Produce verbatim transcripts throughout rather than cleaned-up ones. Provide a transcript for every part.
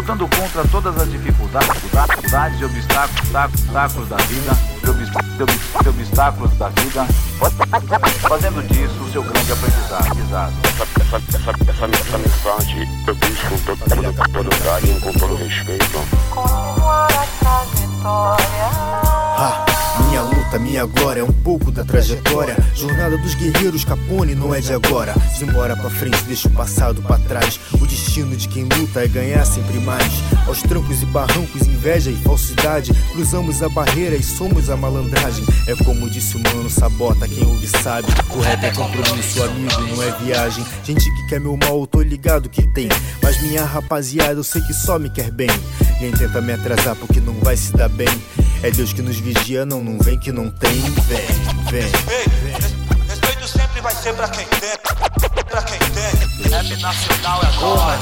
lutando contra todas as dificuldades, dificuldades e obstáculos, obstáculos da vida, de, obst, de, obst, de obstáculos da vida, fazendo disso o seu grande aprendizado. Essa, essa, essa, essa, essa mensagem eu fiz com todo, todo, todo carinho, com todo respeito. Continuar a trajetória. Ah, minha luta, minha glória é um pouco da trajetória. Jornada dos guerreiros, Capone não é de agora. Simbora pra frente, deixa o passado pra trás. O destino de quem luta é ganhar sempre mais. Aos trancos e barrancos, inveja e falsidade, cruzamos a barreira e somos a malandragem. É como disse o mano, sabota quem ouve sabe. O rap é compromisso, amigo, não é viagem. Gente que quer meu mal, eu tô ligado que tem. Mas minha rapaziada, eu sei que só me quer bem. Nem tenta me atrasar porque não vai se dar bem. É Deus que nos vigia, não, não vem que não tem. Vem, vem, Ei, respeito sempre vai ser pra quem tem. Pra quem tem. Rap nacional é agora.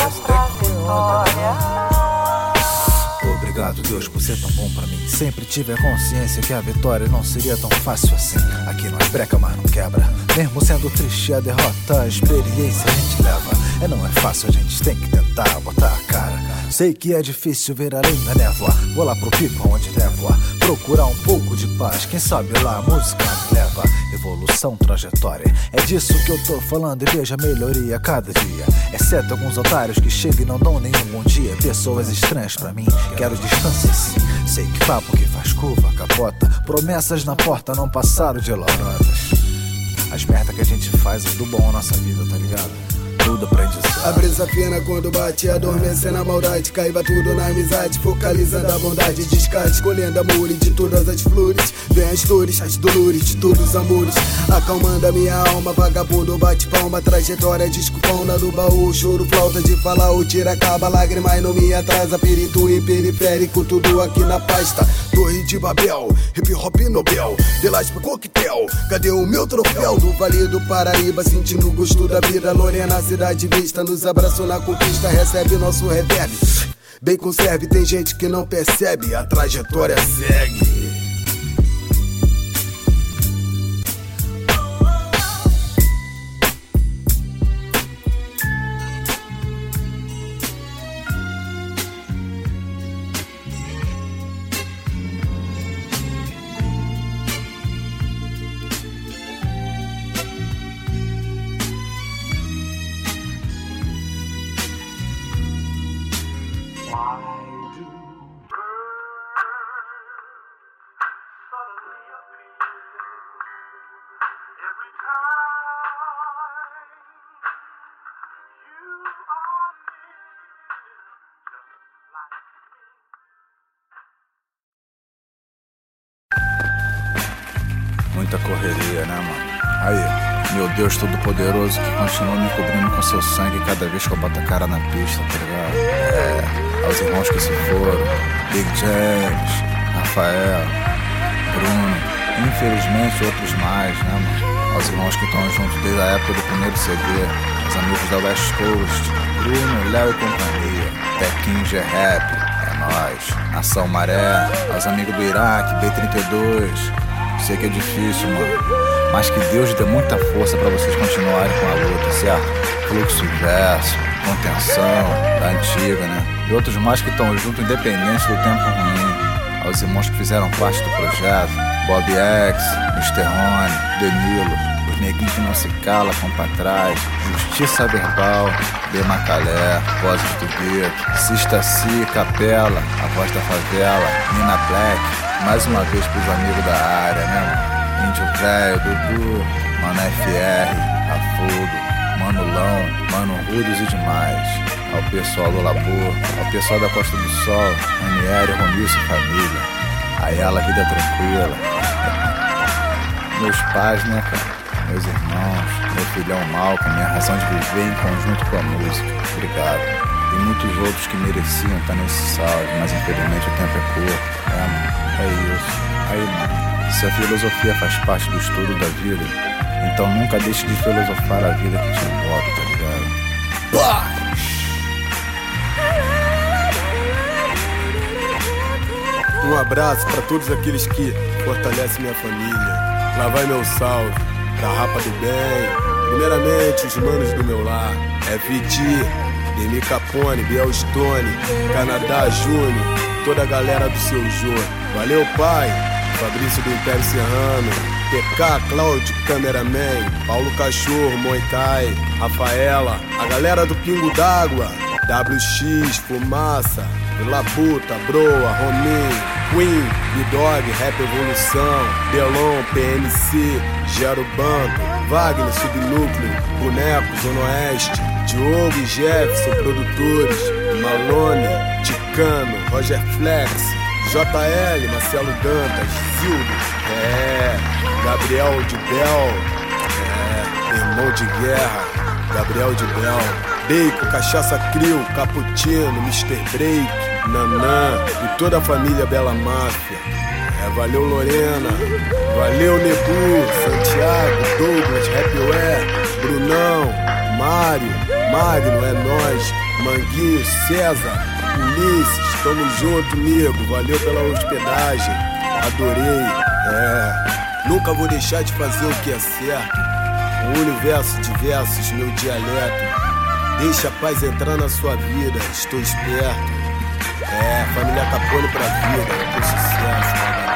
Obrigado, Deus, por ser tão bom pra mim. Sempre tive a consciência que a vitória não seria tão fácil assim. Aqui nós breca, mas não quebra. Mesmo sendo triste a derrota, a experiência a gente leva. É, não é fácil, a gente tem que tentar botar a cara. Sei que é difícil ver além da névoa. Vou lá pro pico onde névoa, procurar um pouco de paz. Quem sabe lá a música me leva. Evolução, trajetória, é disso que eu tô falando. E veja a melhoria a cada dia. Exceto alguns otários que chegam e não dão nenhum bom dia. Pessoas estranhas pra mim, quero distância sim. Sei que papo que faz curva, capota. Promessas na porta não passaram de lorotas. As merda que a gente faz é do bom a nossa vida, tá ligado? Tudo aprendizado. A brisa fina quando bate, adormecendo a maldade. Caiba tudo na amizade, focalizando a bondade. Descarte, escolhendo amor de todas as flores. Vem as dores, as dolores de todos os amores. Acalmando a minha alma, vagabundo bate palma. Trajetória, desculpão, na do baú. Choro, flauta de falar, o tira acaba. Lágrima e não me atrasa, perito e periférico. Tudo aqui na pasta, Torre de Babel. Hip hop Nobel, Delaspa coquetel. Cadê o meu troféu do Vale do Paraíba? Sentindo o gosto da vida, Lorena, cidade vista, nos abraçou na conquista, recebe nosso reverb. Bem conserve, tem gente que não percebe, a trajetória segue. Muita correria, né, mano? Aí, meu Deus Todo-Poderoso que continua me cobrindo com seu sangue cada vez que eu boto a cara na pista, tá ligado? É, aos irmãos que se foram, Big James, Rafael, Bruno, infelizmente outros mais, né, mano? Aos irmãos que estão juntos desde a época do primeiro C D, os amigos da West Coast, Bruno, Léo e companhia, Tequinho G-Rap, é nóis, Nação Maré, aos amigos do Iraque, B trinta e dois. Sei que é difícil, mano, mas que Deus dê muita força pra vocês continuarem com a luta, certo? Fluxo inverso, contenção, da antiga, né? E outros mais que estão juntos independente do tempo ruim. Aos irmãos que fizeram parte do projeto, Bob X, mister Rony, Danilo, os neguinhos que não se cala, com pra trás, Justiça Verbal, B. Macalé, Vozes do Gueto, Sista Si, Capela, A Voz da Favela, Nina Black. Mais uma vez pros amigos da área, né, mano? Índio Velho, Dudu, Mano F R, Afogo, Manulão, Mano Rudos e demais. Ao pessoal do Labor, ao pessoal da Costa do Sol, Ranieri, Romilson e família. A ela, vida tranquila. Meus pais, né, cara? Meus irmãos, meu filhão Malcolm, minha razão de viver em conjunto com a música. Obrigado. E muitos outros que mereciam estar nesse salve, mas infelizmente o tempo é curto. É, mano. É isso. Aí, mano, se a filosofia faz parte do estudo da vida, então nunca deixe de filosofar a vida que te envolve, tá ligado? Paz! Um abraço pra todos aqueles que fortalecem minha família. Lá vai meu salve pra Rapa do Bem. Primeiramente, os manos do meu lar. F T, Demi Capone, Biel Stone, Canadá Júnior, toda a galera do seu Jô. Valeu, pai, Fabrício do Império Serrano, P K, Cláudio, Cameraman, Paulo Cachorro, Muay Thai, Rafaela, a galera do Pingo d'Água, W X, Fumaça, Vila Puta, Broa, Rominho, Queen, B-Dog, Rap Evolução, Delon, P N C, Gero Bando, Wagner, Subnúcleo, Boneco, Zona Oeste, Diogo e Jefferson, produtores, Malone, Ticano, Roger Flex, J L, Marcelo Dantas, Zildo, é, Gabriel de Bel, é, irmão de guerra, Gabriel de Bel, Bacon, Cachaça Crio, Cappuccino, mister Break, Nanã e toda a família Bela Máfia. É, valeu Lorena, valeu Nebu, Santiago, Douglas, Rapware, Brunão, Mário, Magno, é nóis, Manguinho, César, Ulisses, tamo junto, nego, valeu pela hospedagem, adorei, é, nunca vou deixar de fazer o que é certo, um universo de versos, meu dialeto, deixa a paz entrar na sua vida, estou esperto, é, família Capone pra vida, com sucesso,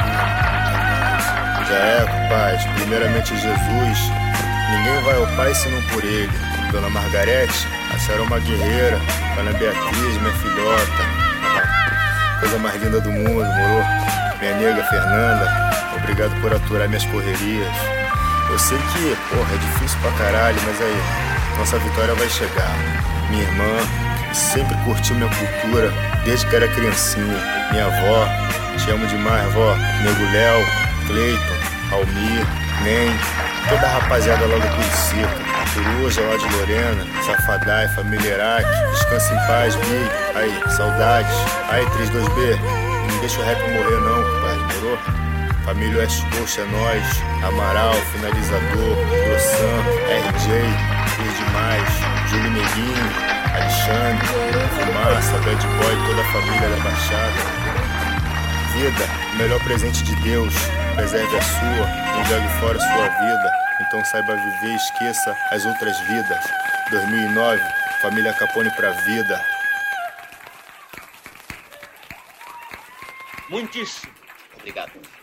já é, compadre, primeiramente Jesus, ninguém vai ao Pai senão por Ele. Dona Margarete, a senhora é uma guerreira. Dona Beatriz, minha filhota, coisa mais linda do mundo, moro? Minha nega Fernanda, obrigado por aturar minhas correrias. Eu sei que, porra, é difícil pra caralho, mas aí, nossa vitória vai chegar. Minha irmã, que sempre curtiu minha cultura, desde que era criancinha. Minha avó, te amo demais, vó. Nego Léo, Cleiton, Almir, Nem, toda a rapaziada lá do Curicica, Coruja lá de Lorena, Safadai, família Iraque, descansa em paz, Big, aí, saudades, aí três dois B, não deixa o rap morrer não, compadre, morou? Família West Coast é nóis, Amaral, Finalizador, Grossan, R J, Fez Demais, Júlio Neguinho, Alexandre, Fumaça, Bad Boy, toda a família da Baixada. Vida, o melhor presente de Deus, preserve a sua, não jogue fora sua vida, então saiba viver e esqueça as outras vidas. dois mil e nove, família Capone pra vida. Muitíssimo obrigado.